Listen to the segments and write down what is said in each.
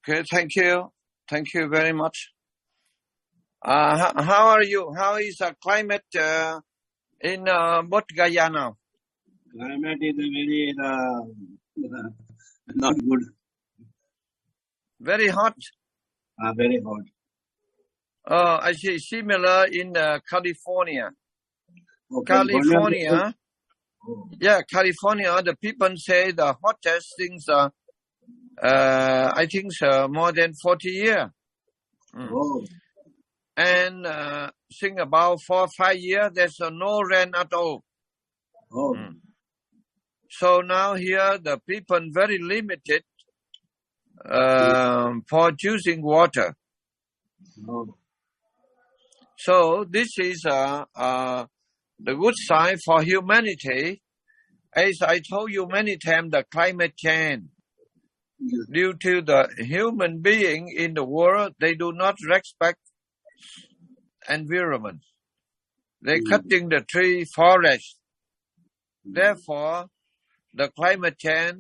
Okay, thank you. Thank you very much. How are you? How is the climate in Bodh Gaya now? Climate is very not good. Very hot? Very hot. I see similar in California. Oh, California, California, the people say the hottest things are, I think more than 40 years. Oh. And think about 4 or 5 years, there's no rain at all. Oh. So now here the people very limited for using water. Oh. So this is the good sign for humanity. As I told you many times, the climate change. Due to the human being in the world, they do not respect environment. They cutting the tree, forest. Therefore, the climate change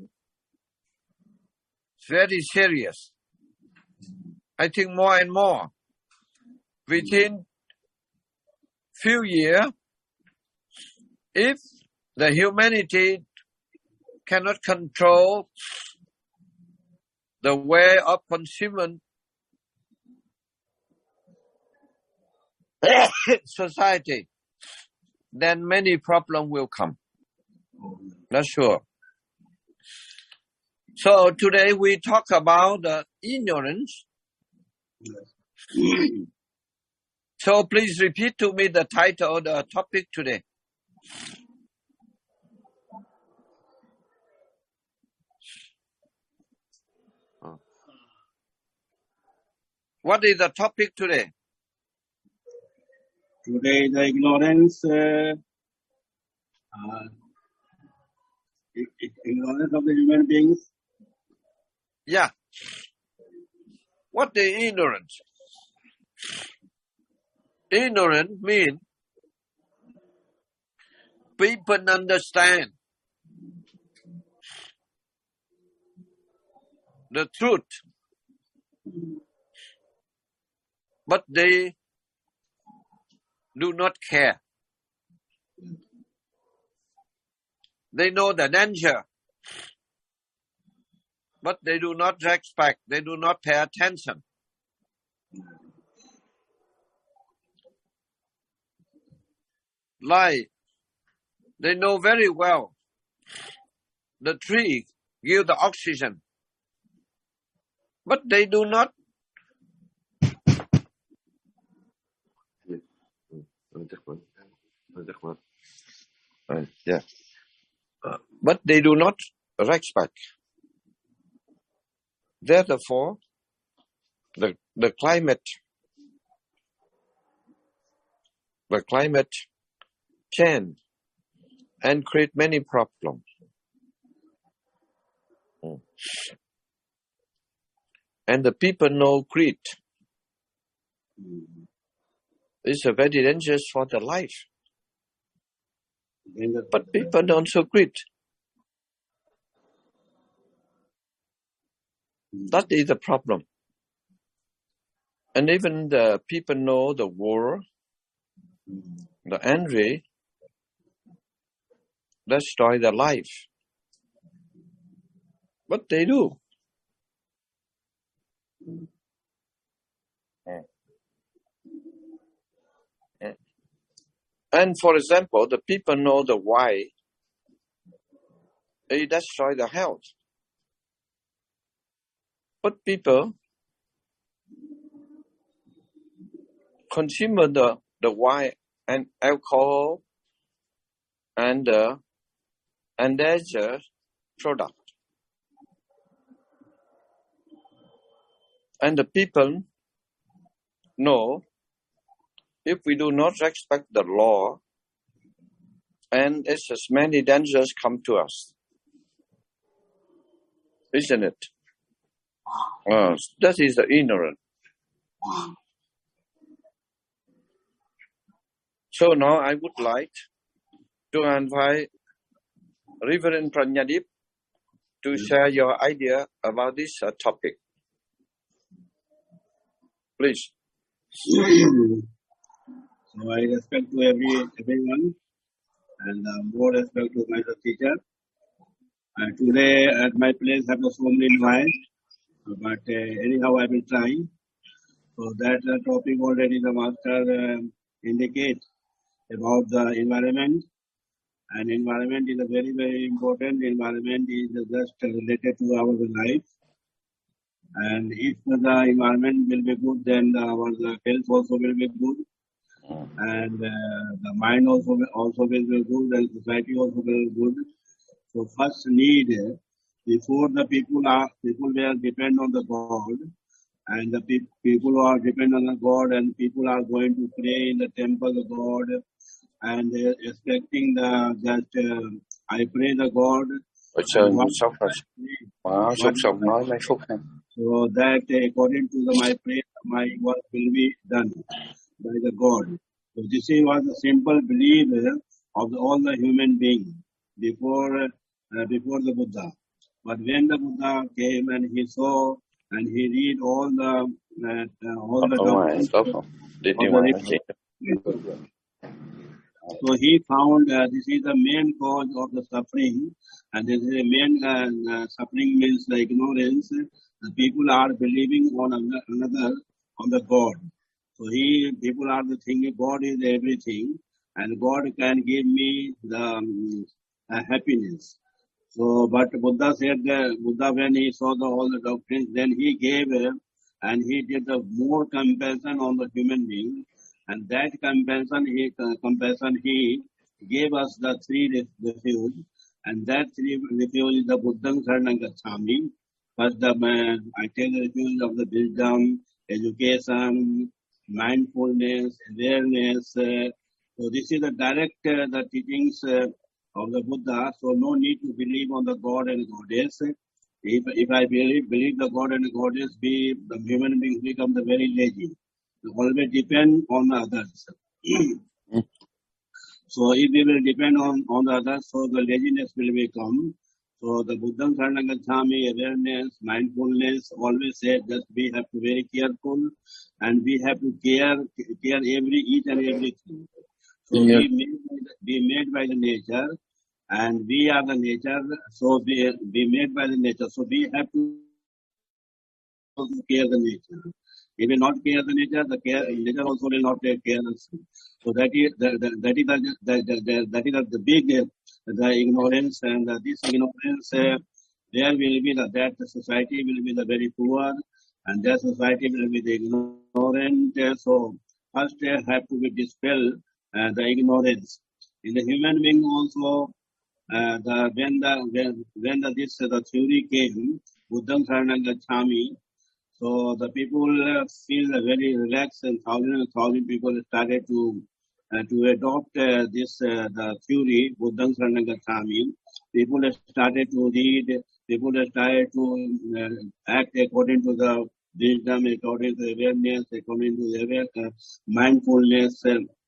is very serious. I think more and more. Within few years, if the humanity cannot control the way of consuming society, then many problems will come. That's sure. So today we talk about the ignorance. So please repeat to me the title of the topic today. What is the topic today? Today the ignorance ignorance of the human beings. Yeah. What is ignorance? Ignorance means people understand the truth, but they do not care. They know the danger, but they do not respect. They do not pay attention. Like, they know very well the tree gives the oxygen, but they do not. But they do not respect. Therefore, the climate change and create many problems. And the people know greed. It's a very dangerous for the life. But people don't show greed. That is the problem. And even the people know the war, the envy, destroy their life. But they do. And for example, the people know the why they destroy the health. But people consume the wine and alcohol and endangered product. And the people know if we do not respect the law, and it's as many dangers come to us. Isn't it? That is the ignorant. So now I would like to invite Reverend Pranyadip to share your idea about this topic. Please. So I respect to everyone, and more respect to my teacher. Today at my place have so many noise, but anyhow I will try. So that topic already the master indicates about the environment, and environment is a very very important. Environment is just related to our life, and if the environment will be good, then our health also will be good, and the mind also will be good, and society also will be good. So first need, before the people were depend on the God, and the people who are depend on the God, and people are going to pray in the temple of God, and expecting that I pray the God. Sơn sốc rồi. Sốc sốc nói mấy phút ha. So that according to my prayer, my work will be done by the God. So this was a simple belief of all the human beings before the Buddha. But when the Buddha came and he saw and he read all the documents, so he found this is the main cause of the suffering, and this is the main suffering means the ignorance. The people are believing on another, on the God. So people are thinking God is everything, and God can give me the happiness. So, but Buddha said Buddha when he saw all the doctrines, then he gave and he did the more compassion on the human being, and that compassion he gave us the three refuge, and that three refuge is the Buddham Saranam Gacchami. First, I take the refuge of the wisdom, education, mindfulness, awareness. So this is the direct the teachings of the Buddha. So no need to believe on the God and Goddess. If I believe the God and Goddess, the human beings become the very lazy. They always depend on the others. So if we will depend on the others, so the laziness will become. So the Buddham Saranam Gacchami, awareness, mindfulness, always say that we have to be very careful, and we have to care each and everything. So we made by the nature, and we are the nature. So we made by the nature. So we have to care the nature. If we not care the nature, nature also will not take care of us. So that is the big the ignorance, and this ignorance there will be that the society will be the very poor, and that society will be the ignorant. So first have to be dispelled the ignorance in the human being also. When the theory came, Buddham Saranam Gacchami. So the people feel very relaxed, and thousand people started to adopt this the theory Buddham Saranam Gacchami. People started to read. People started to act according to the wisdom, according to the awareness, according to the mindfulness.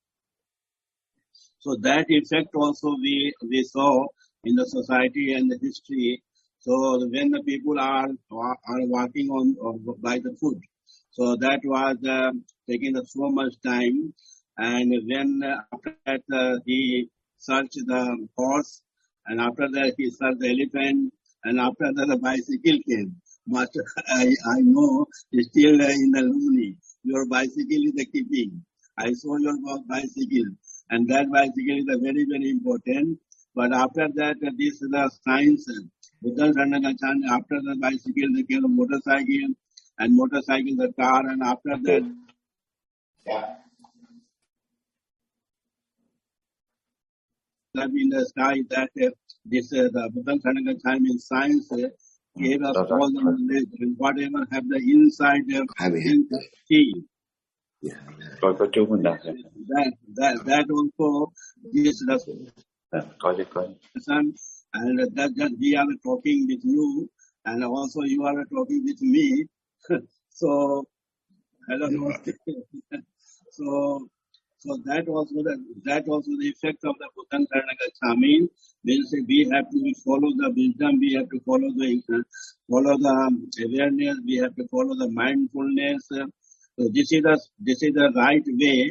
So that effect also we saw in the society and the history. So when the people are walking on by the foot, so that was taking so much time. And when after that he searched the horse, and after that he searched the elephant, and after that the bicycle came. Master, I know still in the Luni, your bicycle is the keeping. I saw your bicycle, and that bicycle is very very important. But after that, this is the science. Buddha Saranam Gacchami, after the bicycle, they came a motorcycle, and motorcycle the car, and after that, in the sky, that this the Buddha Saranam Gacchami in science gave us all the knowledge, and whatever have the inside key. Coi có chú mình đọc. That also is the and that we are talking with you, and also you are talking with me. So hello. So that also the effect of the Buddham Saranam Gacchami means we have to follow the wisdom, we have to follow the awareness, we have to follow the mindfulness, So this is the right way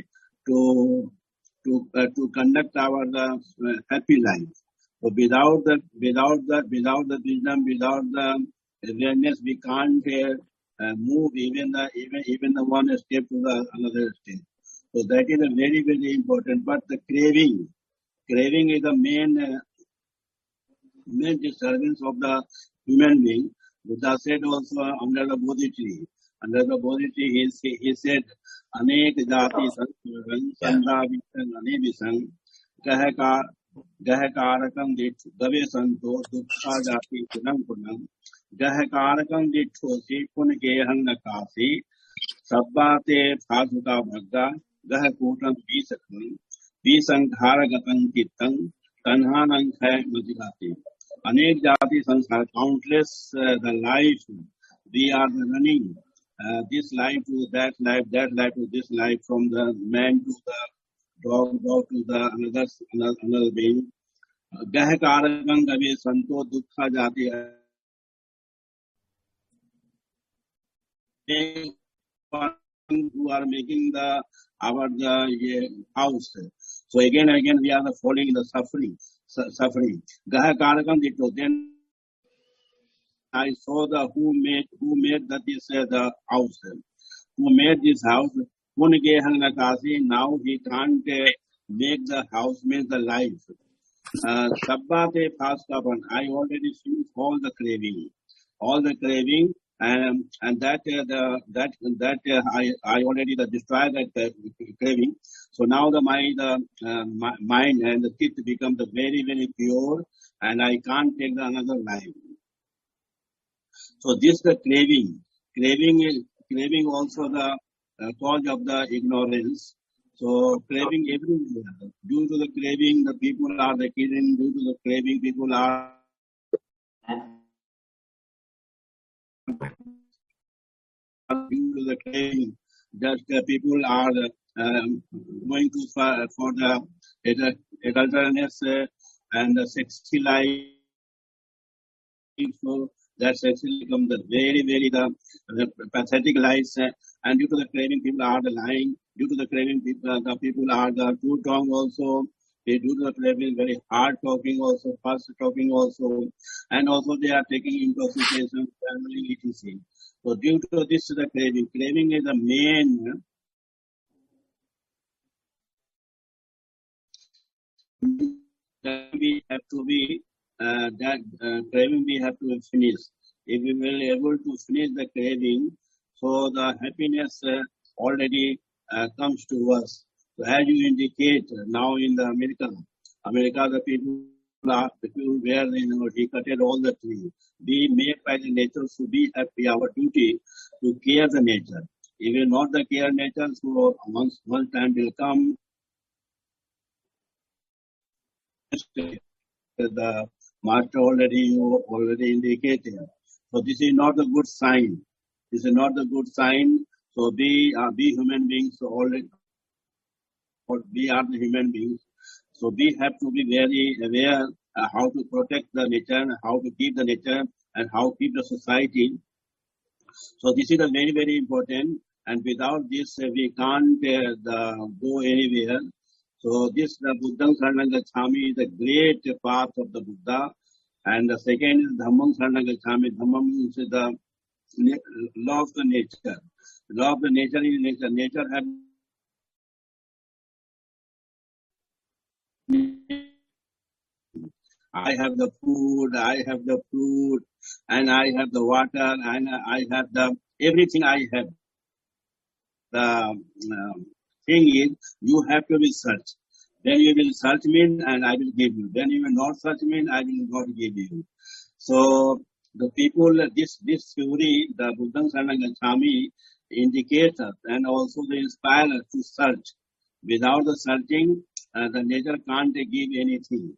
to conduct our happy life. So without the wisdom, without the awareness, we can't move even the one step to the another step. So that is a very, very important. But the craving is the main disturbance of the human being. Buddha said also under the Bodhi tree. Under the Bodhi tree, he said, Anek jati sansaran sandhavisang anevisang gahakarakam dithu gave santo dukkha jati kunam kunam gahakarakam dithu si punagehang nakasi sabbate phasuka bhagga gahakutam visang dharagatam kittang tanhanang khay madhilati. Anek jati sansar, countless the life we are running, this life to that life to this life, from the man to the dog to the another being. Gahakarakam gave santo dukkha jati. Who are making our house. So again we are falling in the suffering. Gahakarakam ditto. Then I saw who made the house. Who made this house? Punagehang nakasi. Now he can't make the house, make the life. Sabbate phaskapan. I already finished all the craving. And that I already destroyed that craving. So now my mind and the teeth become the very, very pure, and I can't take another life. So this the craving also the cause of the ignorance. So craving everywhere. Due to the craving, the people are the killing. Due to the craving, people are due to the craving, that people are going to for the adulterous and the sexy life. So that sexually become the very, very the pathetic lives, and due to the craving, people are the lying. Due to the craving, the people are the too tongue also. They do the craving, very hard talking also, fast talking also, and also they are taking intoxication, family etc. So due to this, the craving is the main. We have to be craving. We have to finish. If we will able to finish the craving, so the happiness already comes to us. So as you indicate now in the America, the people where he cutted all the trees. We made by the nature, so we have our duty to care the nature. If we not the care nature, so one time will come. The master already indicated. So this is not a good sign. This is not a good sign. So we human beings already. We are the human beings. So we have to be very aware how to protect the nature, how to keep the nature, and how to keep the society. So this is a very, very important. And without this, we can't go anywhere. So this the Buddham Saranam Gacchami is the great path of the Buddha. And the second is Dhammam Saranam Gacchami. Dhammam is the law of the nature. Law of the nature is nature. Nature has I have the food, I have the fruit, and I have the water, and I have the everything I have. The thing is, you have to be searched. Then you will search me and I will give you. Then you will not search me and I will not give you. So the people, this theory, the Buddham Saranam Gacchami indicates us and also they inspire us to search. Without the searching, the nature can't give anything.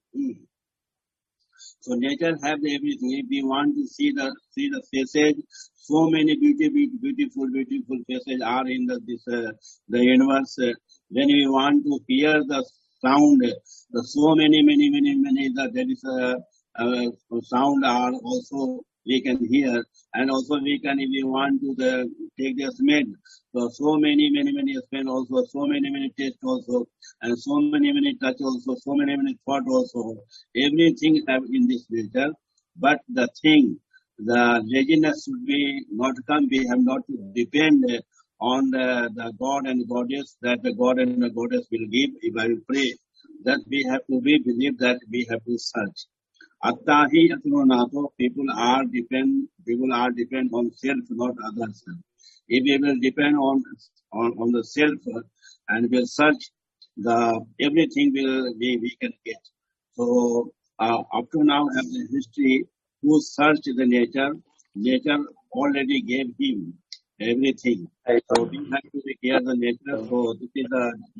So nature have everything. If we want to see the faces, so many beautiful faces are in the universe. When we want to hear the sound, so many that there is a sound are also we can hear, and also we can, if we want to take the smell, so many smell also, so many taste also, and so many touch also, so many thought also. Everything have in this nature, but the thing, the laziness should be not come. We have not to depend on the God and Goddess, that the God and the Goddess will give. If I will pray, that we have to be believe that we have to search. Attahi atmanato, people are depend on self, not others. If we will depend on the self and will search, the everything will we can get. So up to now have the history, who searched the nature already gave him everything. So we have to take care of the nature. So this is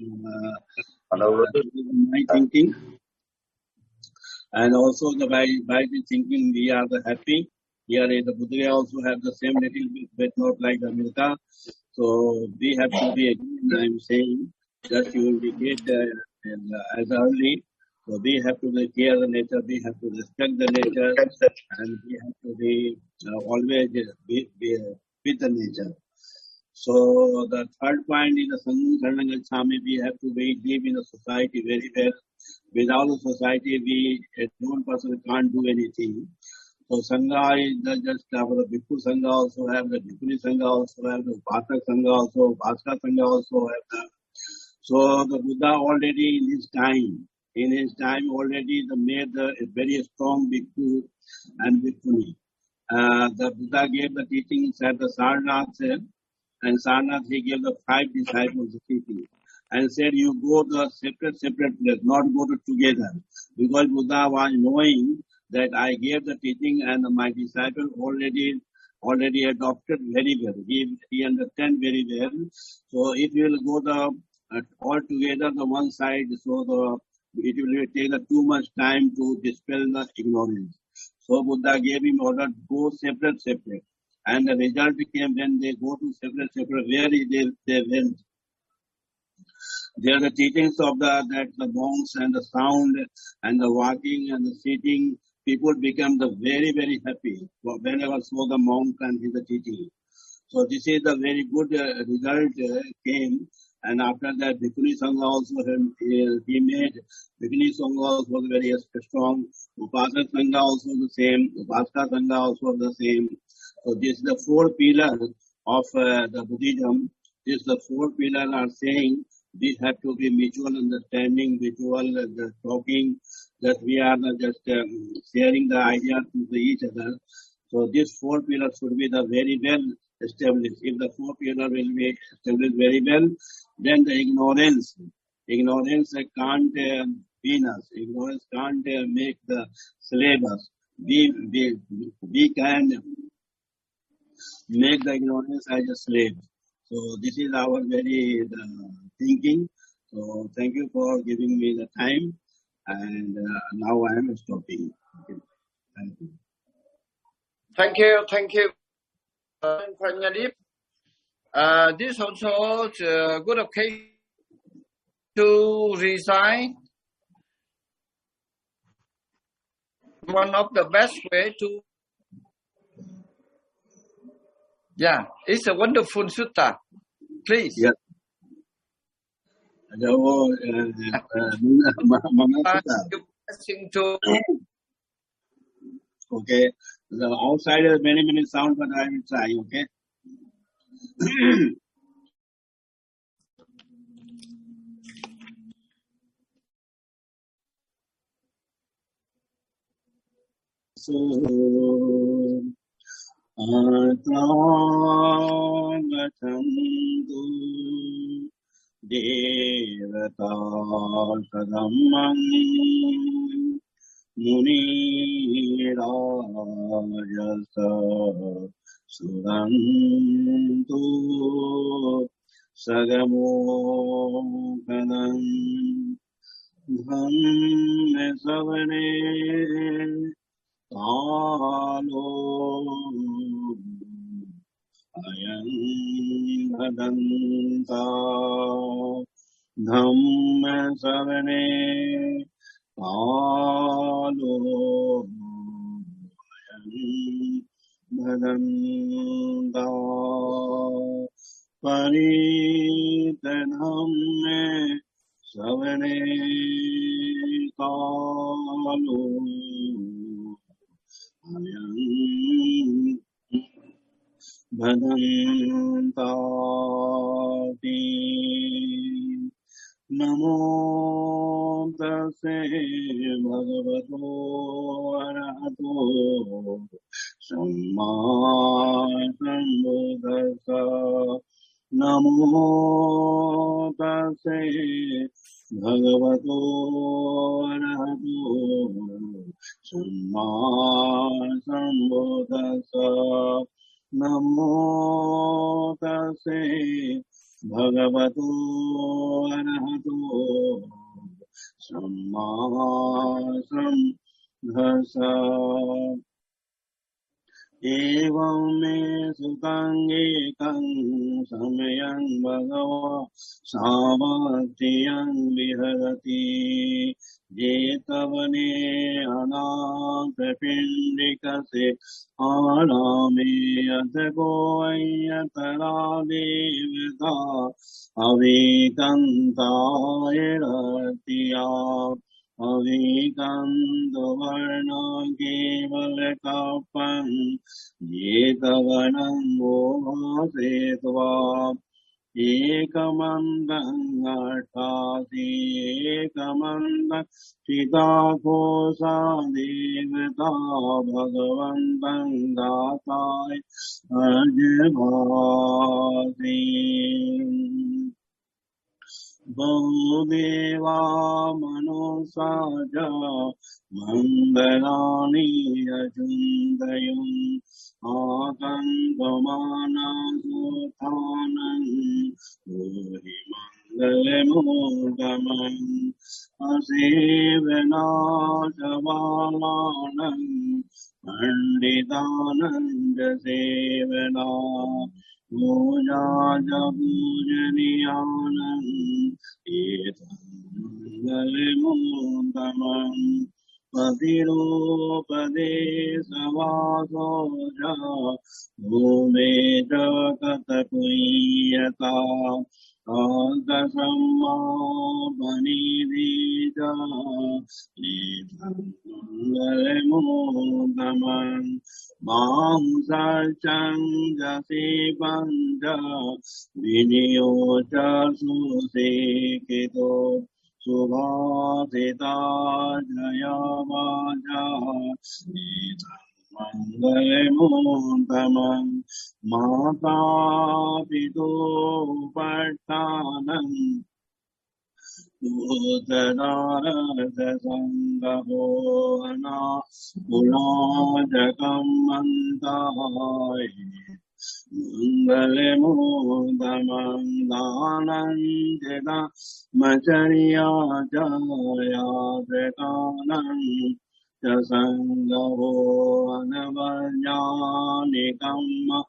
my thinking. And also by the thinking we are the happy. Here in the Buddha also have the same little bit, but not like the America. So we have to be, again I'm saying, that you will be get as early. So we have to take care of the nature, we have to respect the nature, and we have to be always be with the nature. So the third point is the Sangha Gacchami, we have to live in a society very well. Without the society, one person can't do anything. So Sangha is just the Bhikkhu Sangha also have, the Bhikkhuni Sangha also have, the Upasak Sangha also, Upasaka Sangha also have. So the Buddha already in his time already made a very strong Bhikkhu and Bhikkhuni. The Buddha gave the teachings at the Sarnath, and Sarnath he gave the 5 disciples the teaching. And said, you go to separate place, not go together. Because Buddha was knowing that I gave the teaching and my disciple already adopted very well. He understand very well. So if you will go all together the one side, so it will take too much time to dispel the ignorance. So Buddha gave him order, go separate. And the result came when they go to separate, where they went. There are the teachings of that the monks and the sound and the walking and the sitting, people become very, very happy whenever saw the monk and his teaching. So this is the very good result came. And after that, Bhikkhuni Sangha also he made. Bhikkhuni Sangha also was very strong. Upasak Sangha also the same. Upasaka Sangha also the same. So this is the 4 pillars of the Buddhism. This the 4 pillars are saying we have to be mutual understanding, mutual talking, that we are just sharing the ideas to each other. So these 4 pillars should be the very well established. If the 4 pillars will be established very well, then the ignorance can't beat us. Ignorance can't make the slave us. We can make the ignorance as a slave. So this is our very thinking. So thank you for giving me the time. And now I am stopping. Okay. Thank you. Thank you, Pranyadip. This also is a good occasion to recite. One of the best way to, it's a wonderful sutta. Please. Yes. Okay. The outside has many sounds, but I will try. Okay. So Atrangatandu Devata Sadamman Muni Rajasa Surantu Sagamo Kanam Dhamme Savane Talo Ayam Bhadanta Dhamme Savane Talo Ayam भदन्ता परितधम्मे Savne कालो अयं भदन्ताति नमो तस्से भगवतो अरहतो सम्मा सम्बुद्धस्स नमो तस्से भगवतो अरहतो सम्मा सम्बुद्धस्स नमो तस्से भगवतो अरहतो सम्मा सम्बुद्धस्स एवं मे सुतं एकं समयं भगवा सामर्थ्यं विहरति जेतवने अनाथपिण्डिकस्य आरामे अथगो अय्यतरा देवता अविकन्तायरत्या अविकन्दवर्ण केवलकापं जेतवनं मोहसेत्वा एकमन्दं अट्ठासि एकमन्दं चिदाकोसा देवता भगवन्तं दाताय अजभासि बहुदेवा मनुषा च मङ्गलानि अचिन्तयन् आकन्तमानसुथानं भूरि मङ्गलमूर्धमम् असेवनाशबालानं पण्डितानं च सेवना पूजा च पूजनीयानं एतन्मङ्गलमूर्धमम् पतिरूपदेशवासो च भूमे च कथपुय्यता कान्तसम्मापनिधि च एतन्मङ्गलमूर्धमम् मांसचं जसीपं च विनियो च सुसेकितो सुभासिता जयवाजा मङ्गलमूर्धमम् माता पितोपट्टानं भूतदारसङ्गहोहना पुराजकं मन्ताय मङ्गलमूर्धमं दानं चिदमचर्या जयात्रकानं च सङ्गहो अनवज्ञानिकं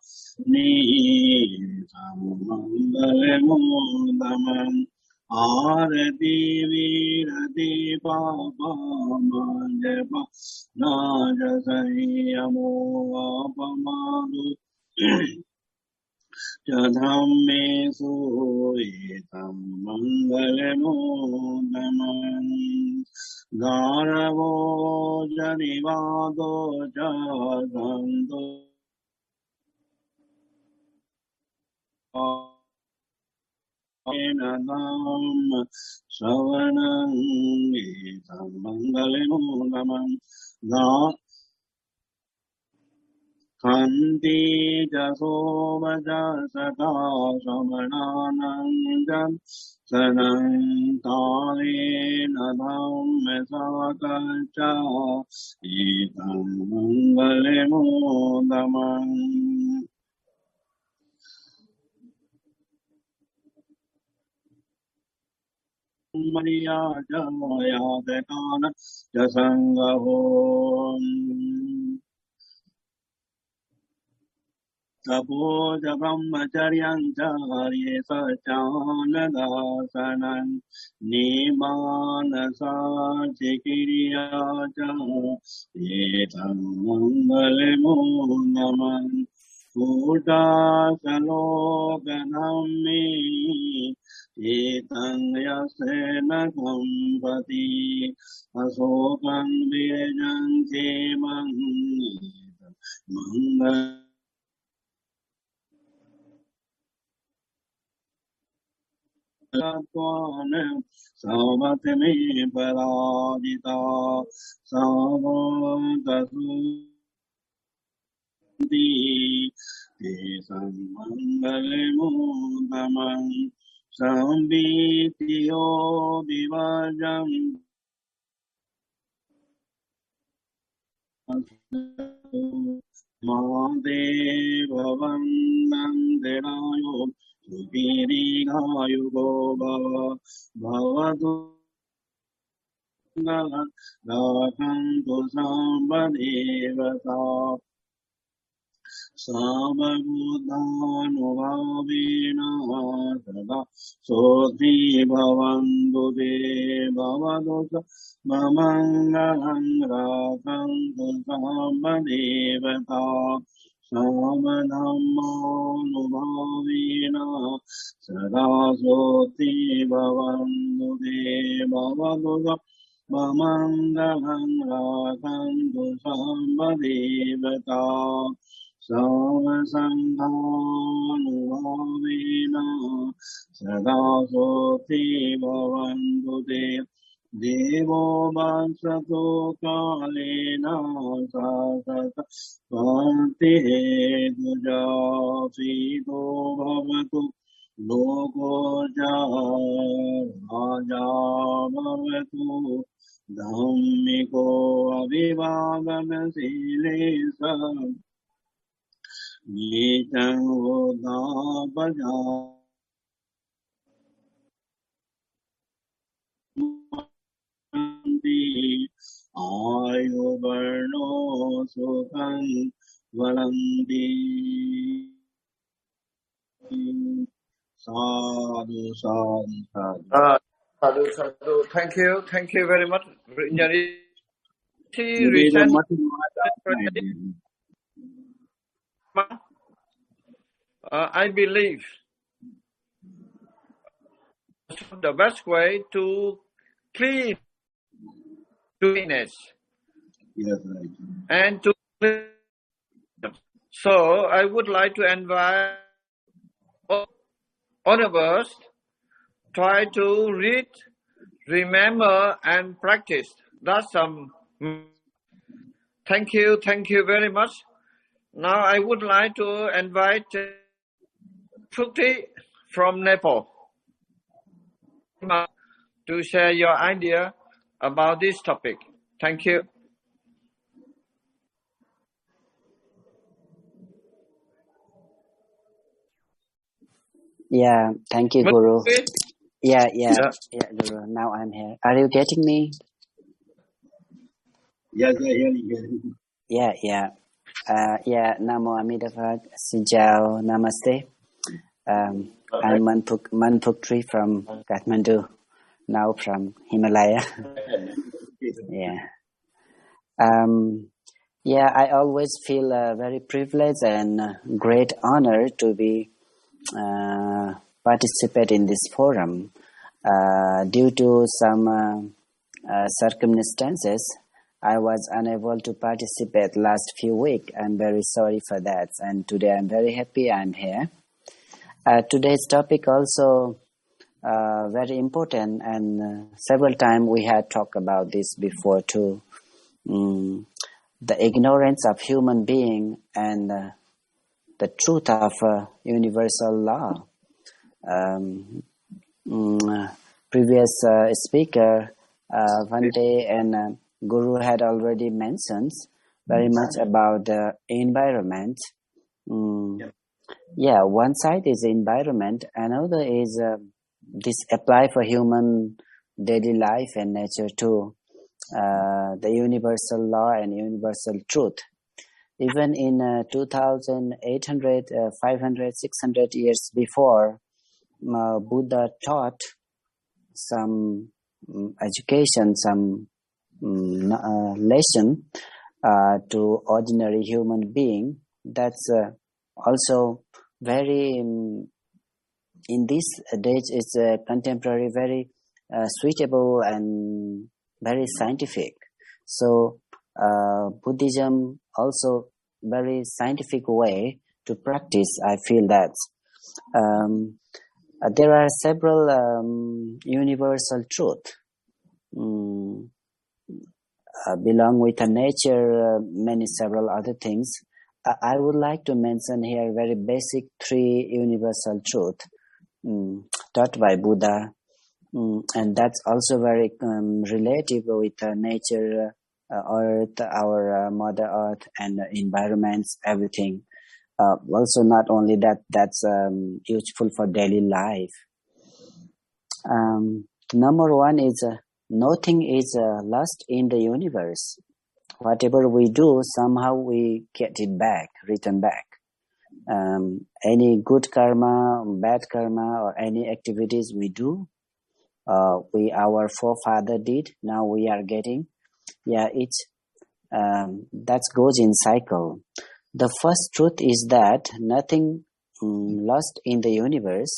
नीतं मङ्गलमूर्धमम् आरति वीरति पापा जपा नाजसंयमो अपमादु च धम्मेषु एतं मङ्गलमूर्धमम् गारवो जनिवादो च सन्तो नाम श्रवणं एतं मङ्गलमूर्धमम् खन्ति च सोमज सदा श्रवणानन्दं सनं कालेन धम्मसाकच्च एतं मङ्गलमूर्धमम् मर्यादकान च सङ्गहो Tapoja brahmacharyam charye sachanadasanan nimanasa chikiriya cha etam mangalemo naman Buddha salokanami etam yasena sampati asokan vijam chemang mangal Savatme paradita savatasunti Tesam mangalemo namam Sambitiyo vivajam Madeva vandanderayo Supirigayugo bhavatu Lakantu sambadevata Samabuddhanuvavina sada Soti bhavantu te bhavadosa Mamangalam rakantu sambadevata Samadhammanubhavina sada Soti bhavantu te bhavadosa Mamangalam rakantu sambadevata Savasankhanuvavina sada Soti bhavantu te Devo Vasato Kalena Sasata Vanti Hetuja Sito Bhavatu Loko Raja Bhavatu Dhammiko Avivagana Silesa Nityam Uddhapaja Ayu Varno Sukham Valanti Sadhu Sadhu Sadhu Sadhu. Thank you very much. I believe the best way to clean happiness and to clean. So I would like to invite all of us try to read, remember, and practice. That's some. Thank you very much. Now I would like to invite Shruti from Nepal to share your idea about this topic. Thank you. Yeah, thank you, Guru. Yeah, Guru. Now I'm here. Are you getting me? Yes. Yeah. Namo Amida. Xin chào, Namaste. I'm Manpukri from Kathmandu, now from Himalaya. I always feel very privileged and great honor to be participate in this forum. Due to some circumstances, I was unable to participate last few weeks. I'm very sorry for that. And today I'm very happy I'm here. Today's topic also very important, and several times we had talked about this before too. The ignorance of human being and the truth of universal law. Previous speaker Vante and Guru had already mentioned very much about the environment. One side is environment, another is this apply for human daily life and nature too. The universal law and universal truth. Even in 2,800, 500, 600 years before, Buddha taught some education, some lesson to ordinary human being. That's also very, in this days, it's contemporary, very suitable and very scientific. So Buddhism also very scientific way to practice. I feel that there are several universal truth belong with the nature, many several other things. I would like to mention here very basic 3 universal truth taught by Buddha, and that's also very relative with nature, earth, our mother earth and environments, everything. Also not only that, that's useful for daily life. Number 1 is nothing is lost in the universe. Whatever we do, somehow we get it back, return back. Any good karma, bad karma, or any activities we do, our forefather did, now we are getting. Yeah, that goes in cycle. The first truth is that nothing lost in the universe.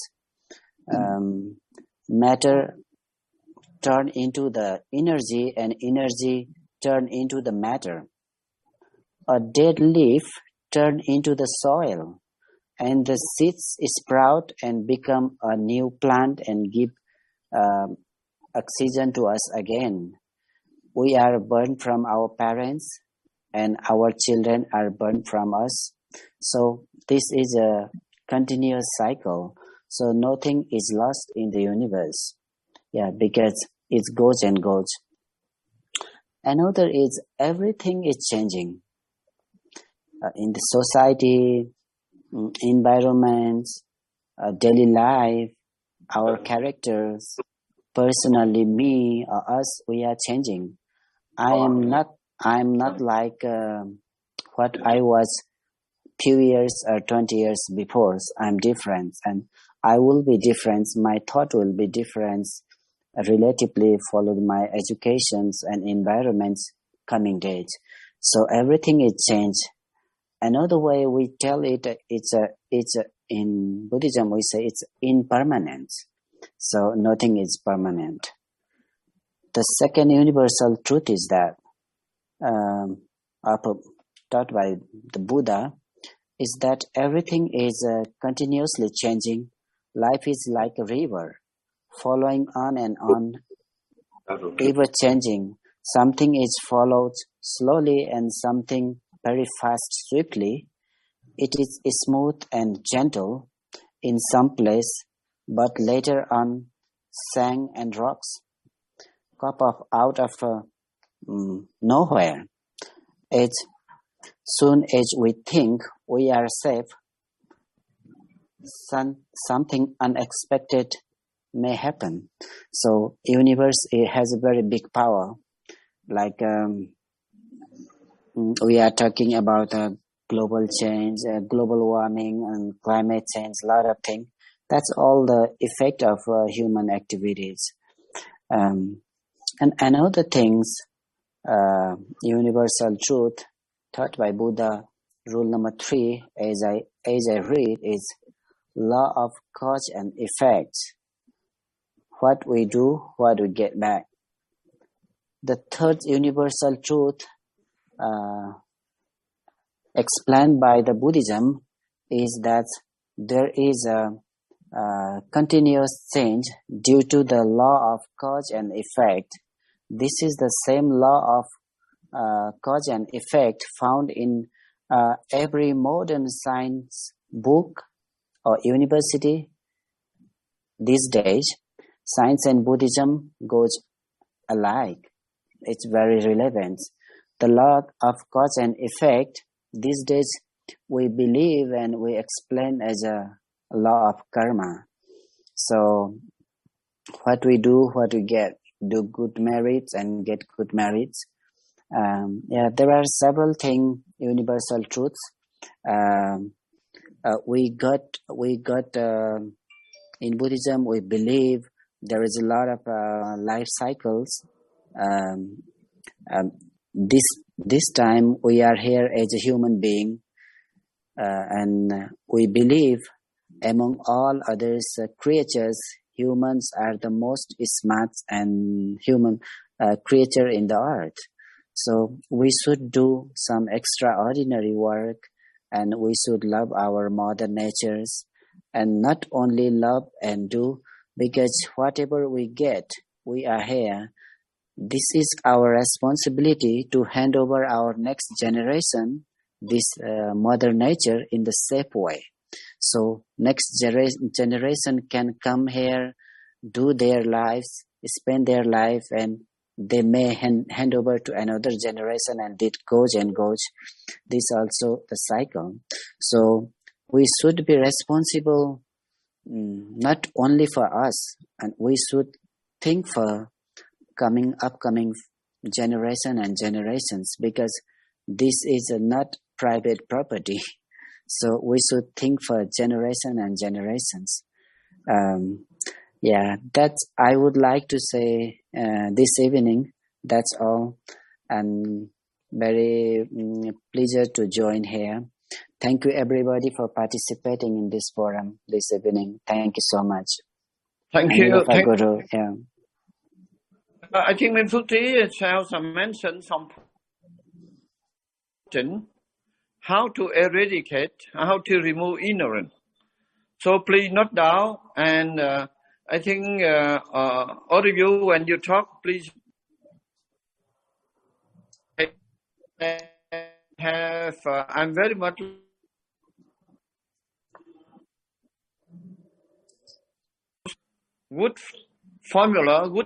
Matter turn into the energy, and energy turn into the matter. A dead leaf turn into the soil, and the seeds sprout and become a new plant and give oxygen to us again. We are born from our parents, and our children are born from us. So this is a continuous cycle. So nothing is lost in the universe. Yeah, because it goes and goes. Another is everything is changing. In the society, environments, daily life, our characters, personally me or us, we are changing. I'm not like what I was few years or 20 years before. I'm different, and I will be different. My thought will be different. Relatively followed my educations and environments coming days. So everything is changed. Another way we tell it, it's in Buddhism we say it's impermanent. So nothing is permanent. The second universal truth is that taught by the Buddha is that everything is continuously changing. Life is like a river, following on and on, ever changing. Something is followed slowly and something very fast, swiftly. It is smooth and gentle in some place, but later on, sand and rocks pop up out of nowhere. As soon as we think we are safe, something unexpected may happen. So universe, it has a very big power. Like we are talking about global change, global warming and climate change, a lot of things. That's all the effect of human activities. And another things, universal truth taught by Buddha, rule number 3, as I read, is law of cause and effect. What we do, what we get back. The third universal truth explained by the Buddhism is that there is a continuous change due to the law of cause and effect. This is the same law of cause and effect found in every modern science book or university these days. Science and Buddhism goes alike. It's very relevant. The law of cause and effect, these days we believe and we explain as a law of karma. So what we do, what we get, do good merits and get good merits. There are several things, universal truths. We got in Buddhism, we believe there is a lot of life cycles. This time we are here as a human being, and we believe among all others creatures, humans are the most smart and human creature in the earth. So we should do some extraordinary work, and we should love our mother natures, and not only love and do, because whatever we get, we are here. This is our responsibility to hand over our next generation this mother nature in the safe way. So next generation can come here, do their lives, spend their life, and they may hand over to another generation, and it goes and goes. This also the cycle. So we should be responsible not only for us, and we should think for upcoming generation and generations, because this is not private property. So we should think for generation and generations. That's I would like to say this evening. That's all, and very pleasure to join here. Thank you everybody for participating in this forum this evening. Thank you so much. Thank you. Guru. Yeah. I think when Futi has mentioned some how to eradicate, how to remove ignorance. So please note down, and I think all of you, when you talk, please have. I'm very much good formula, good.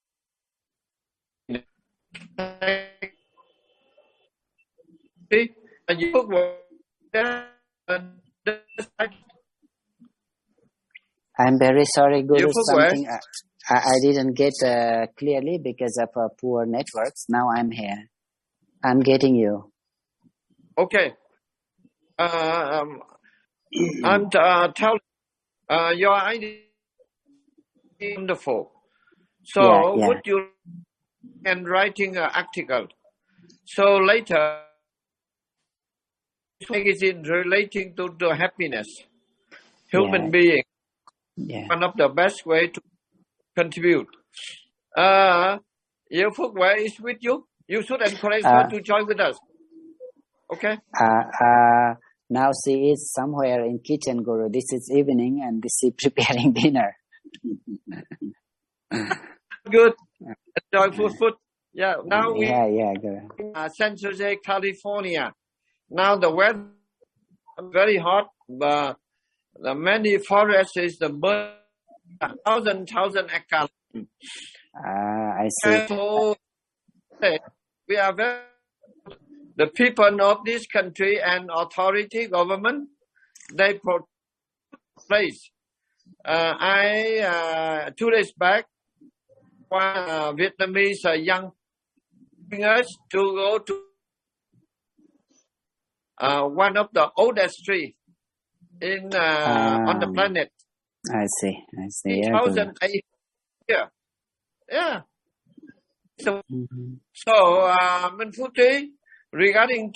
I'm very sorry, Guru. Something I didn't get clearly because of poor networks. Now I'm here. I'm getting you. Okay. I'm telling your idea is wonderful. So would you and writing an article? So later, magazine relating to the happiness, human being. One of the best way to contribute. If Phước Huệ is with you, you should encourage her to join with us. Okay? Now she is somewhere in kitchen, Guru. This is evening, and she is preparing dinner. Good. Enjoy food. Yeah. Now we San Jose, California. Now the weather is very hot, but the many forests is the burn 1,000 acres. I see. So we are the people of this country and authority, government, they place. 2 days back, one Vietnamese young us to go to one of the oldest trees in on the planet. I see. 2008 years. Yeah. So, Manfuti, regarding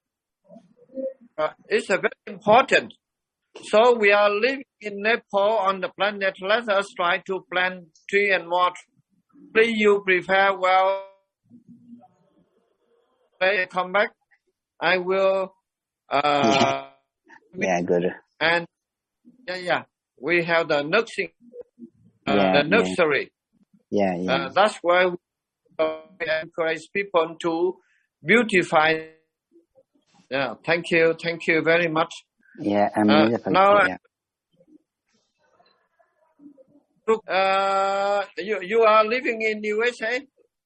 it's a very important. So we are living in Nepal on the planet. Let us try to plant tree and more. Please you prepare well. When I come back, I will. Good. And we have the nursing, the nursery. That's why we encourage people to beautify. Yeah, thank you very much. Yeah, now. Look, you are living in USA.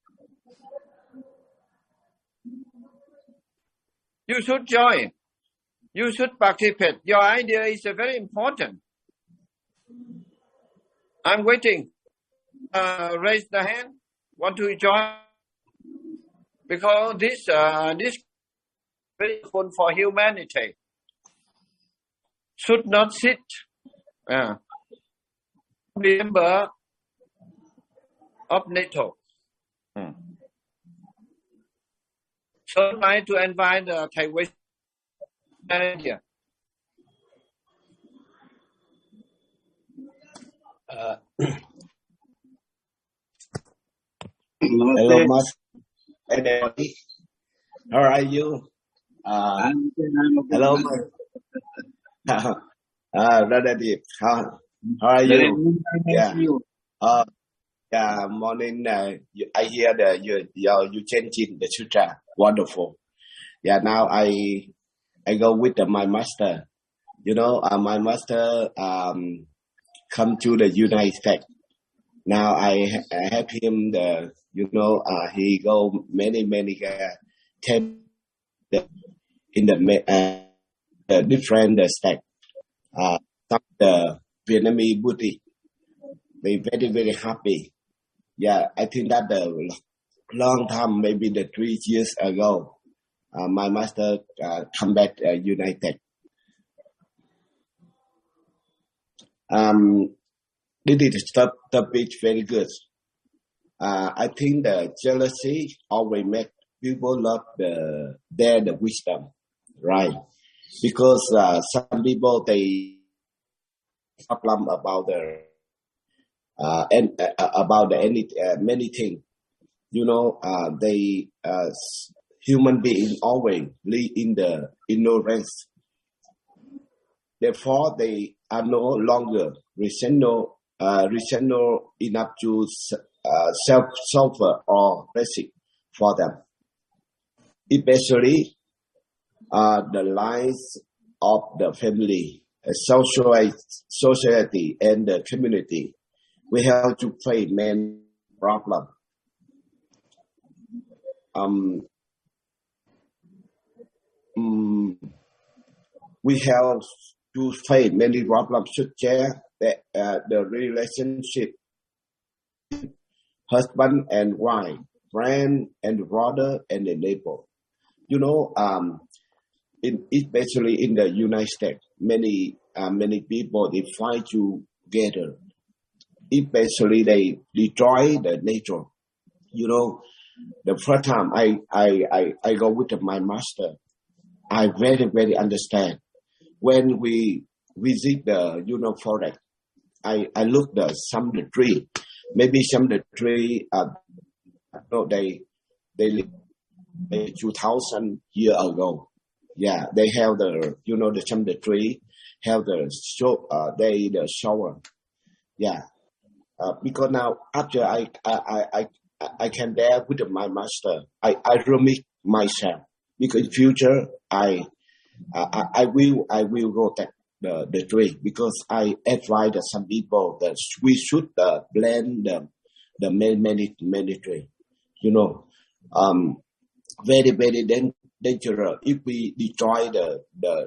You should join. You should participate. Your idea is very important. I'm waiting. Raise the hand. Want to join? because this very good for humanity. Should not sit. Member of NATO. So I try to invite the Taiwan manager. Hello, Master. Everybody. How are you? I'm Hello, Brother Deep. How are you? Yeah. Yeah. Morning. I hear that you changing the sutra. Wonderful. Yeah. Now I go with my master. You know, my master come to the United States. Now I have him. He go many in the different states. Some the Vietnamese Buddhist, they very happy. Yeah, I think that the long time, maybe the 3 years ago, my master come back United. This is topic very good. I think the jealousy always make people love the wisdom, right? Because some people they problem about many things. You know, they human beings always live in the ignorance. Therefore, they are no longer rational enough to self-suffer or basic for them. Especially the lives of the family, society, and the community. We have to face many problems. We have to face many problems such as the relationship, husband and wife, friend and brother and the neighbor. You know, especially in the United States, many people they fight together. Especially they destroy the nature. You know, the first time I go with my master, I very understand. When we visit the forest, I look the some of the tree. Maybe some of the tree they live 2,000 years ago. Yeah, they have the some of the tree have the shower. Yeah, because now after I can dare with my master, I remit myself because in future I will protect the tree because I advise some people that we should blend the many tree. You know, very dangerous if we destroy the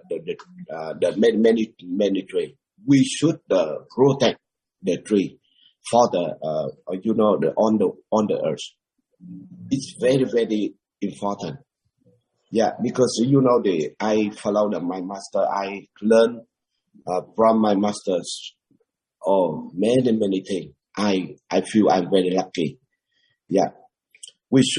many tree. We should protect the tree for the on the earth. It's very important. Yeah, because I follow my master. I learn from my masters. Many things. I feel I'm very lucky. Yeah, which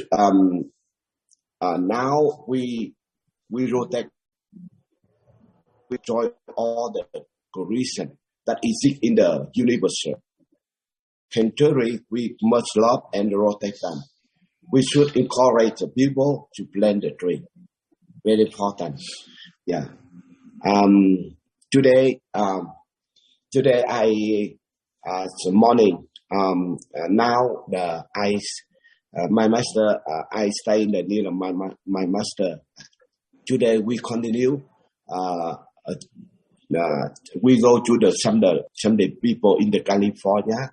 now we protect, we join all the creation that exist in the universe. Contrary, we must love and protect them. We should encourage the people to plant the tree. Very important. Yeah. Today I morning. Now my master. I stay in the near of my master. Today we continue. We go to some people in the California.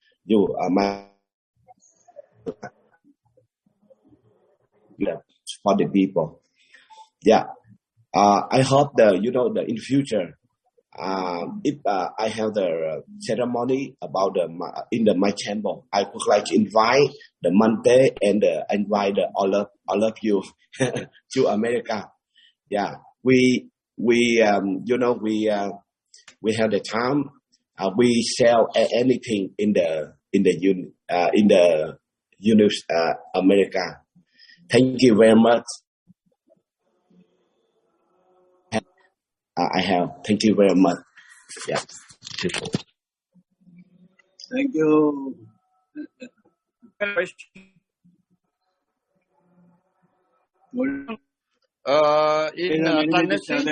For the people. Yeah. I hope in future if I have the ceremony about my temple, I would like to invite the Mante and invite all of you to America. Yeah, we have the time. We sell anything in the America. Thank you very much. I have. Thank you very much. Yeah. Thank you. In Tennessee,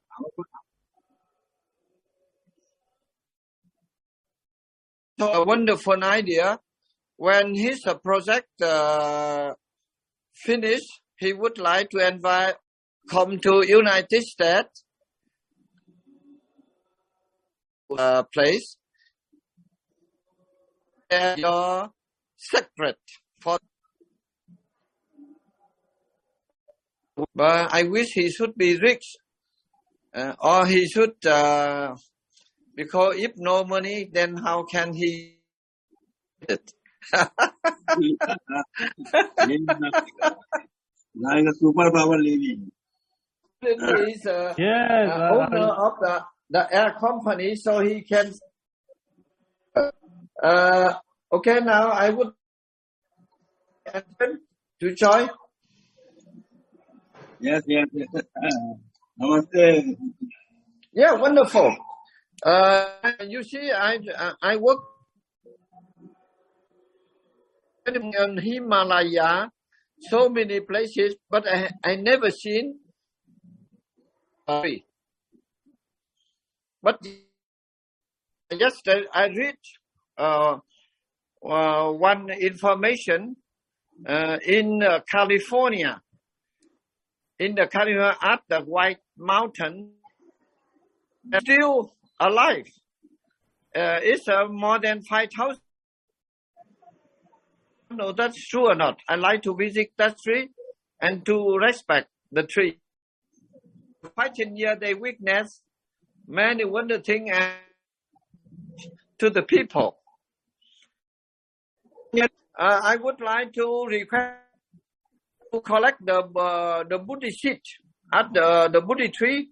a wonderful idea. When his project finished, he would like to come to United States place. Your secret for. But I wish he should be rich, or he should. Because if no money, then how can he? It? Like a superpower living. He is owner of the air company, so he can. Okay, now I would to join. Yes. Namaste. Yeah, wonderful. You see, I work in Himalaya, so many places, but I never seen. But yesterday I read one information in California. In the California at the White Mountain, still alive. It's more than 5,000. No, that's true or not. I like to visit that tree and to respect the tree. 15 years they witness many wonderful things to the people. I would like to request to collect the Buddha seed at the Buddha tree.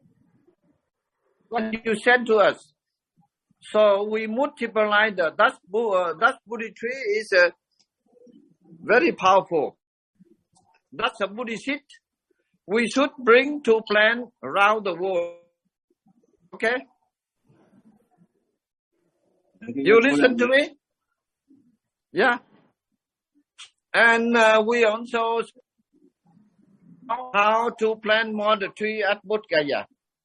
What you send to us, so we multiply that Buddha tree is very powerful. That's a Buddha seed. We should bring to plant around the world. Okay? You listen to me? Yeah. And we also know how to plant more the tree at Bodh Gaya.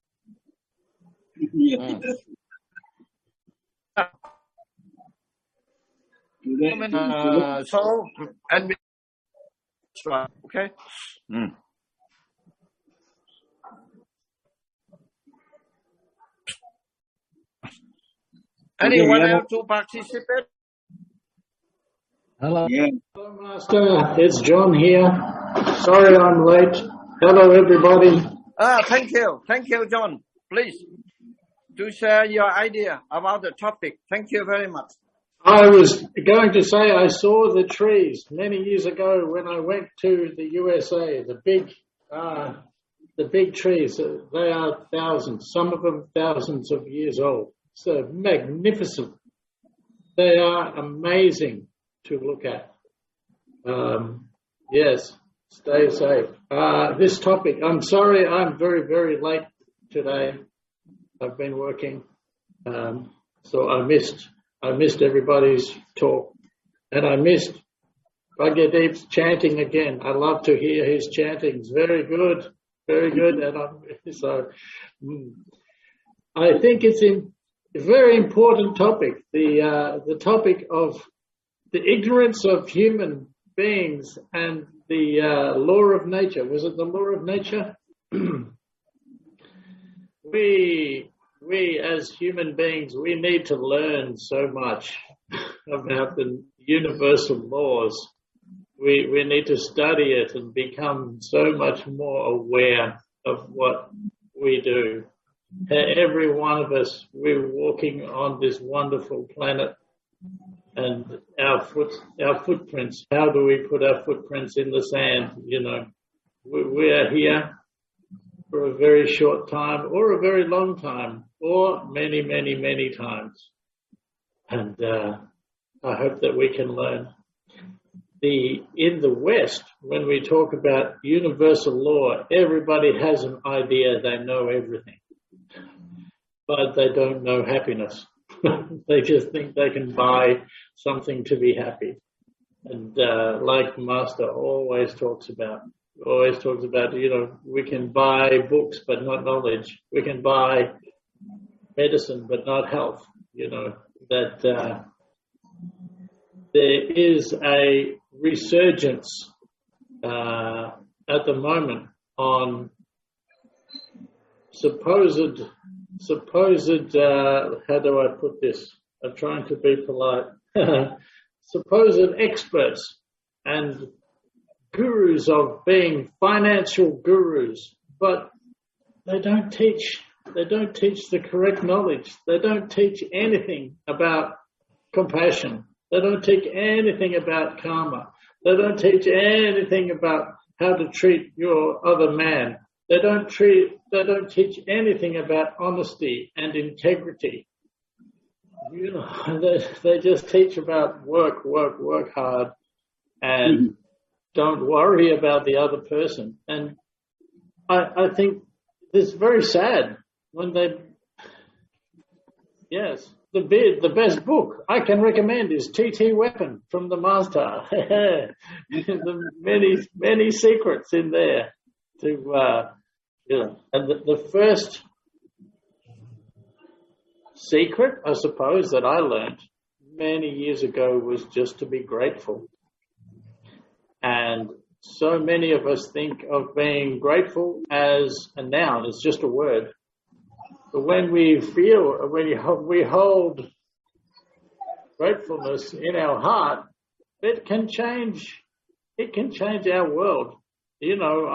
So, and we, okay? Anyone else to participate? Hello. Yeah. Hello, Master. It's John here. Sorry I'm late. Hello, everybody. Thank you. Thank you, John. Please, to share your idea about the topic. Thank you very much. I was going to say I saw the trees many years ago when I went to the USA, the big trees. They are thousands, some of them thousands of years old. So magnificent. They are amazing to look at. Yes, stay safe. This topic, I'm sorry I'm very, very late today. I've been working, so I missed everybody's talk, and I missed Bhagyadeep's chanting again. I love to hear his chantings. Very good, and I think it's a very important topic. The topic of the ignorance of human beings and the law of nature. Was it the law of nature? We as human beings, we need to learn so much about the universal laws. We need to study it and become so much more aware of what we do. Every one of us, we're walking on this wonderful planet, and our footprints. How do we put our footprints in the sand? You know, we are here for a very short time, or a very long time, or many, many, many times. And I hope that we can learn. In the West, when we talk about universal law, everybody has an idea they know everything, but they don't know happiness. They just think they can buy something to be happy. And like Master always talks about, you know, we can buy books but not knowledge. We can buy medicine but not health. You know, that there is a resurgence at the moment on supposed how do I put this? I'm trying to be polite. Supposed experts and gurus of being financial gurus, but they don't teach the correct knowledge. They don't teach anything about compassion. They don't teach anything about karma. They don't teach anything about how to treat your other man. They don't teach anything about honesty and integrity. You know, they just teach about work hard, and don't worry about the other person. And I think it's very sad when the best book I can recommend is T.T. Weapon from the Master. The many secrets in there to, you know, and the first secret, I suppose, that I learned many years ago was just to be grateful. And so many of us think of being grateful as a noun, it's just a word. But when we hold gratefulness in our heart, it can change our world. You know,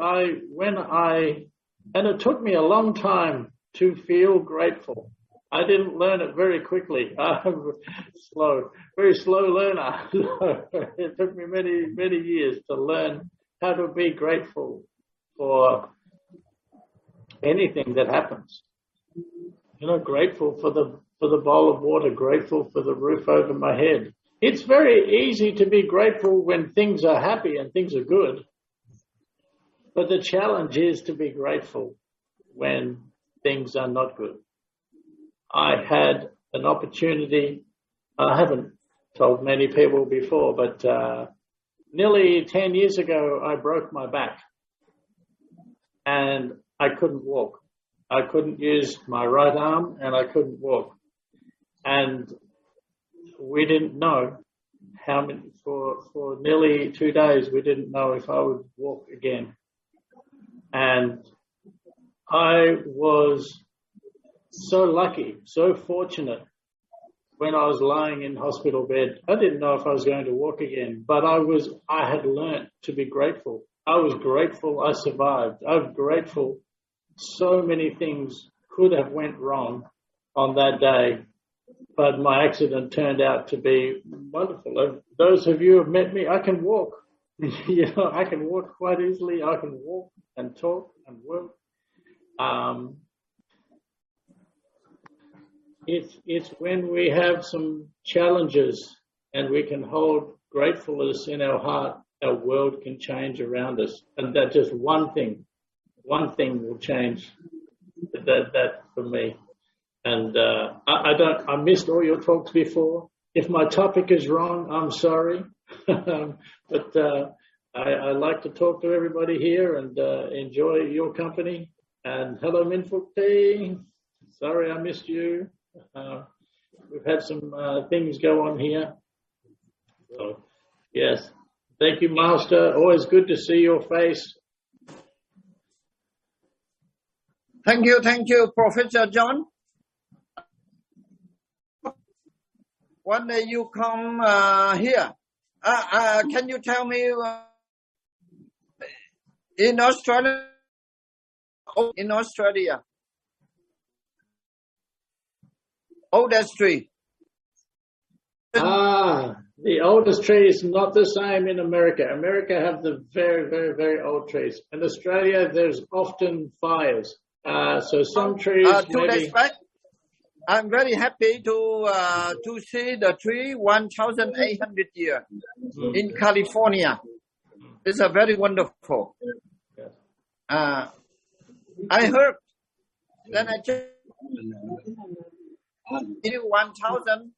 and it took me a long time to feel grateful. I didn't learn it very quickly. I'm very slow learner. It took me many, many years to learn how to be grateful for anything that happens. You know, grateful for the bowl of water, grateful for the roof over my head. It's very easy to be grateful when things are happy and things are good. But the challenge is to be grateful when things are not good. I had an opportunity, I haven't told many people before, but nearly 10 years ago, I broke my back and I couldn't walk. I couldn't use my right arm and I couldn't walk. And we didn't know how many, for nearly 2 days, we didn't know if I would walk again. And I was so lucky, so fortunate when I was lying in hospital bed. I didn't know if I was going to walk again, but I had learnt to be grateful. I was grateful I survived. I'm grateful so many things could have went wrong on that day, but my accident turned out to be wonderful. Those of you who have met me, I can walk. You know, I can walk quite easily. I can walk and talk and work. It's when we have some challenges and we can hold gratefulness in our heart, our world can change around us. And that just one thing will change that for me. And I missed all your talks before. If my topic is wrong, I'm sorry. But I like to talk to everybody here and enjoy your company. And hello, Minfukti. Sorry I missed you. We've had some things go on here. So, yes. Thank you, Master. Always good to see your face. Thank you, Professor John. One day you come here. Can you tell me in Australia? oldest tree? The oldest tree is not the same in America. America have the very, very, very old trees. In Australia, there's often fires. So some trees 2 days back, I'm very happy to see the tree 1,800 years in California. It's a very wonderful. I heard then I checked 1,000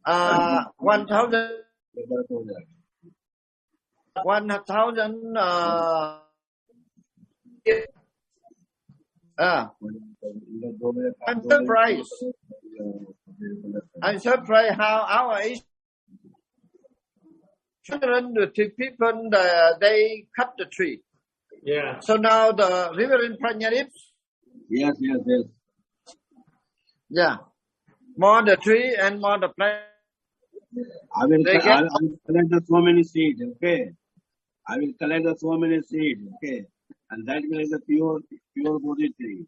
I'm surprised how our children, the people, they cut the tree. Yeah. So now the Reverend Pranyanip. Yes. Yeah. More the tree and more the plant. I will collect so many seeds, okay? I will collect so many seeds, okay? And that is a pure Bodhi tree.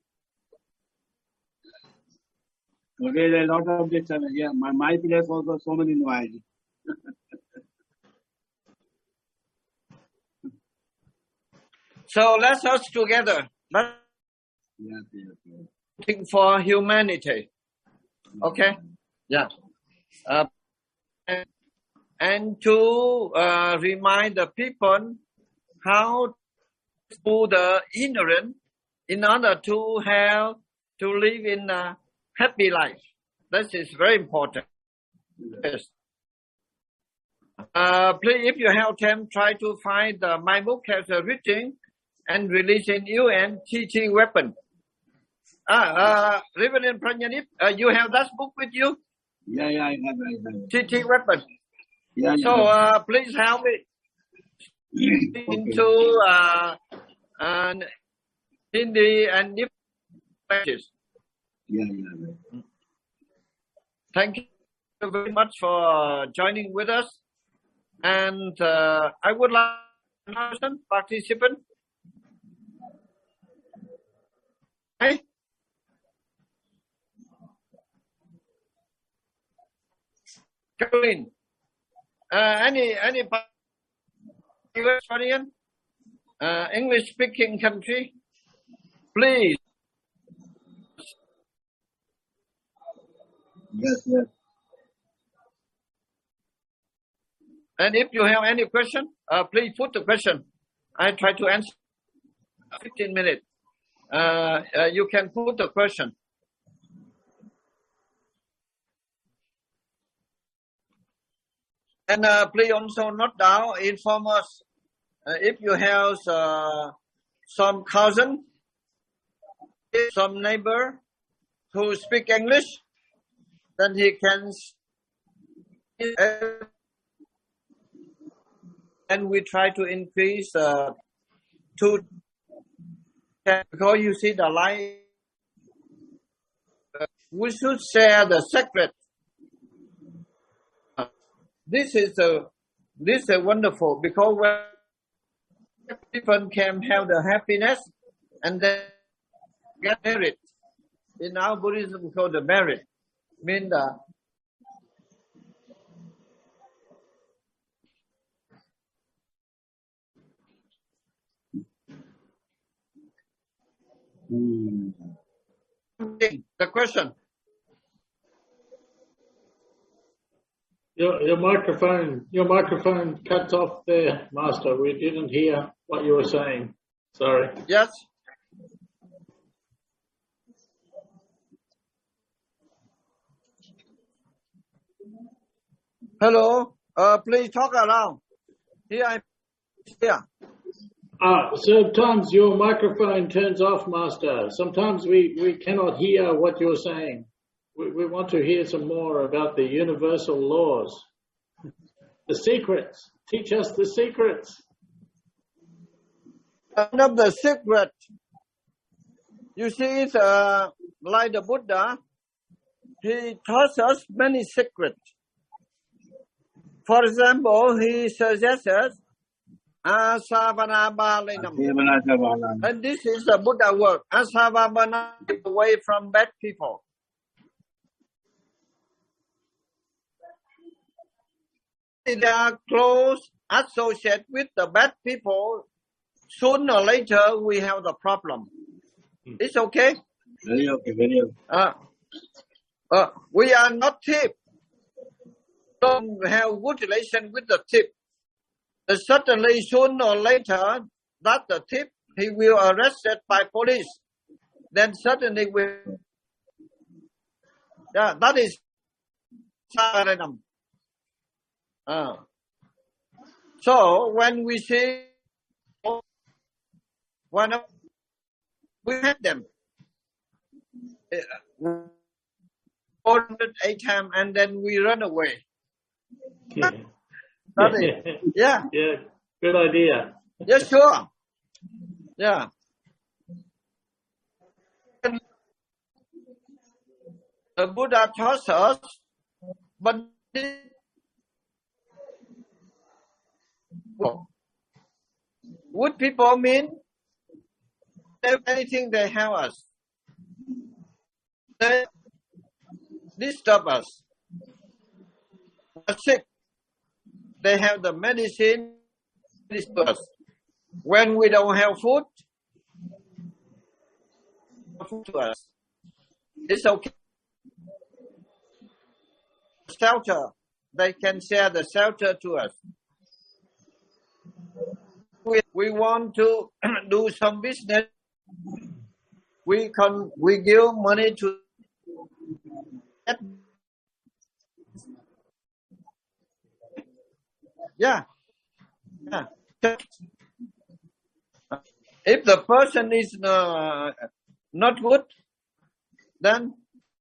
Today a lot of this, yeah, my place also so many noise. So let's us together. Yes. Looking for humanity. Okay? Yeah. And to remind the people how to the ignorant in order to have to live in a happy life. This is very important. Yes. Please, if you have time, try to find my book has a written and releasing UN teaching weapon. Reverend Pranyanip, you have that book with you? Yeah, I have. Teaching weapon. Yeah. So please help me into Hindi and different languages. Yeah. Thank you very much for joining with us. And I would like to ask participant. Hey. Caroline, any Australian, English speaking country, please. Yes. And if you have any question, please put the question. I try to answer 15 minutes. You can put the question. And please also note down, inform us if you have some cousin, some neighbor who speak English, then he can. And we try to increase to because you see the light. We should share the secret. This is wonderful because when people can have the happiness and then get married. In our Buddhism, called the marriage, mean the. The question. Your microphone cuts off there, Master. We didn't hear what you were saying. Sorry. Yes. Hello. Please talk aloud. Here. Sometimes your microphone turns off, Master. Sometimes we cannot hear what you're saying. We want to hear some more about the universal laws. The secrets. Teach us the secrets. One of the secrets, you see, it's like the Buddha, he taught us many secrets. For example, he suggested Asavanabalinam. And this is the Buddha word. Asavabana, away from bad people. they are close associated with the bad people, sooner or later we have the problem. It's okay. Very okay, very okay. We are not thief. Don't have good relation with the thief. Certainly, sooner or later, that the thief, he will arrested by police. Then certainly that is Saradanam. So when we see, when we had them, 8 times and then we run away. Yeah. That is, yeah. Yeah. Good idea. Yeah, sure. Yeah. The Buddha taught us, but would people mean anything they help us? They disturb us. We're sick. They have the medicine disturb us. When we don't have food to us, it's okay. Shelter, they can share the shelter to us. We want to do some business. We give money to. Yeah. If the person is not good, then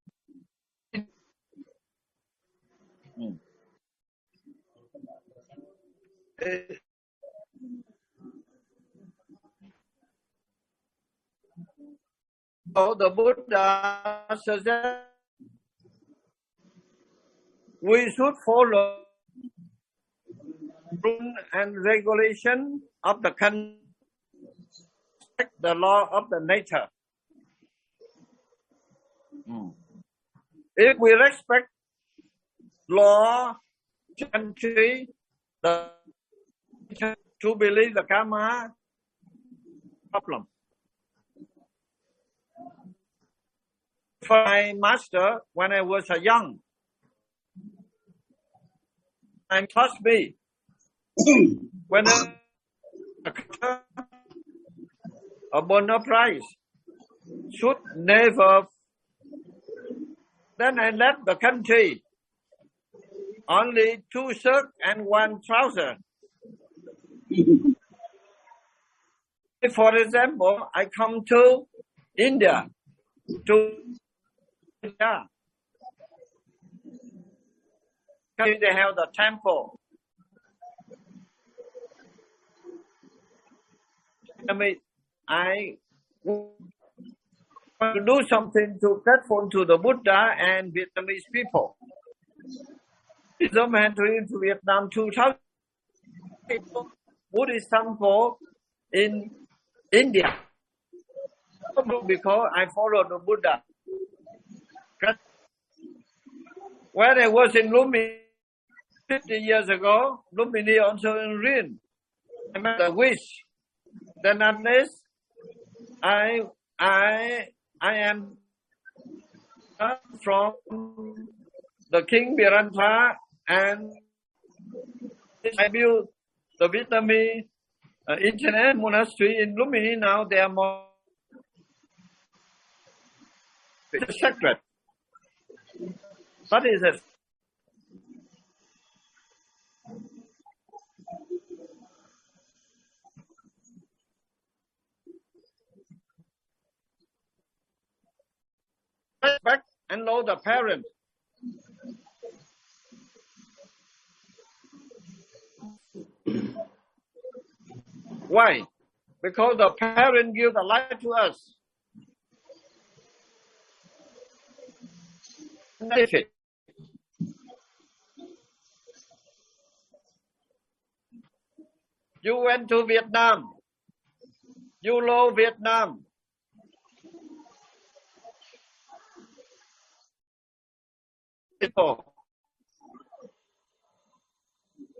so the Buddha suggests we should follow rule and regulation of the country, the law of the nature. If we respect law, country, to believe the karma problem. For my master, when I was young, and taught me when a bonus prize should never. Then I left the country. Only 2 shirts and 1 trouser. For example, I come to India. They have the temple. I want to do something to platform to the Buddha and Vietnamese people. Some entry into Vietnam 2,000 Buddhist temple in India. Because I follow the Buddha. When I was in Lumini 50 years ago, Lumini also in Rin. I made a wish. Then at least I am from the King Birantha and I built the Vietnamese internet monastery in Lumini. Now they are more sacred. What is it? Respect and know the parent. Why? Because the parent gives the life to us. Benefit. You went to Vietnam. You love Vietnam. People.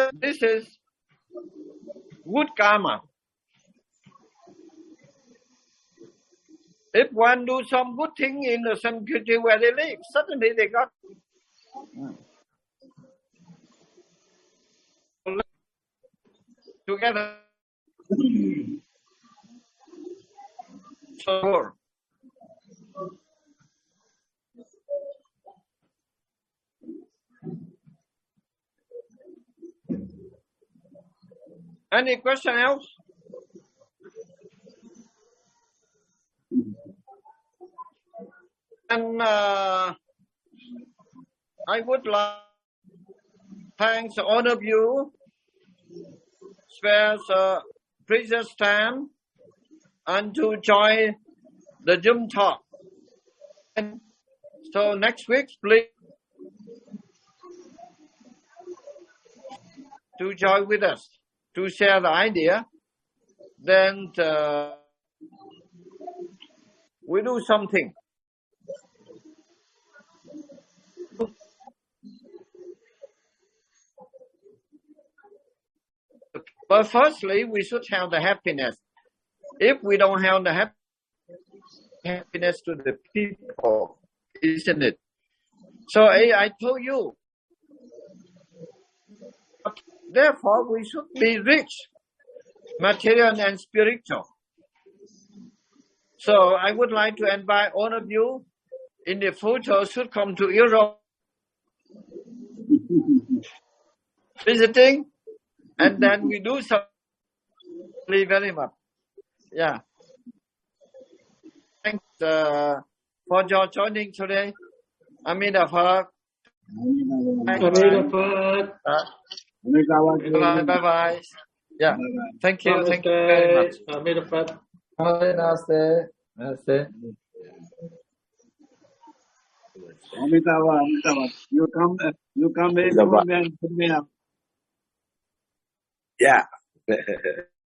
this is good karma. If one do some good thing in the same country where they live, suddenly they got together. So, any question else? And I would like to thank all of you spare precious time and to join the Zoom talk. And so next week, please to join with us to share the idea. Then we do something. But firstly, we should have the happiness. If we don't have the happiness to the people, isn't it? So I told you. Therefore, we should be rich, material and spiritual. So I would like to invite all of you in the future should come to Europe visiting, and then we do something very much. Yeah. Thanks for your joining today. Amitabha. Amitabha. Bye bye. Yeah. Thank you. Thank you very much. Amitabha. Namaste. Namaste. Amitabha, you come very soon and put me up. Yeah.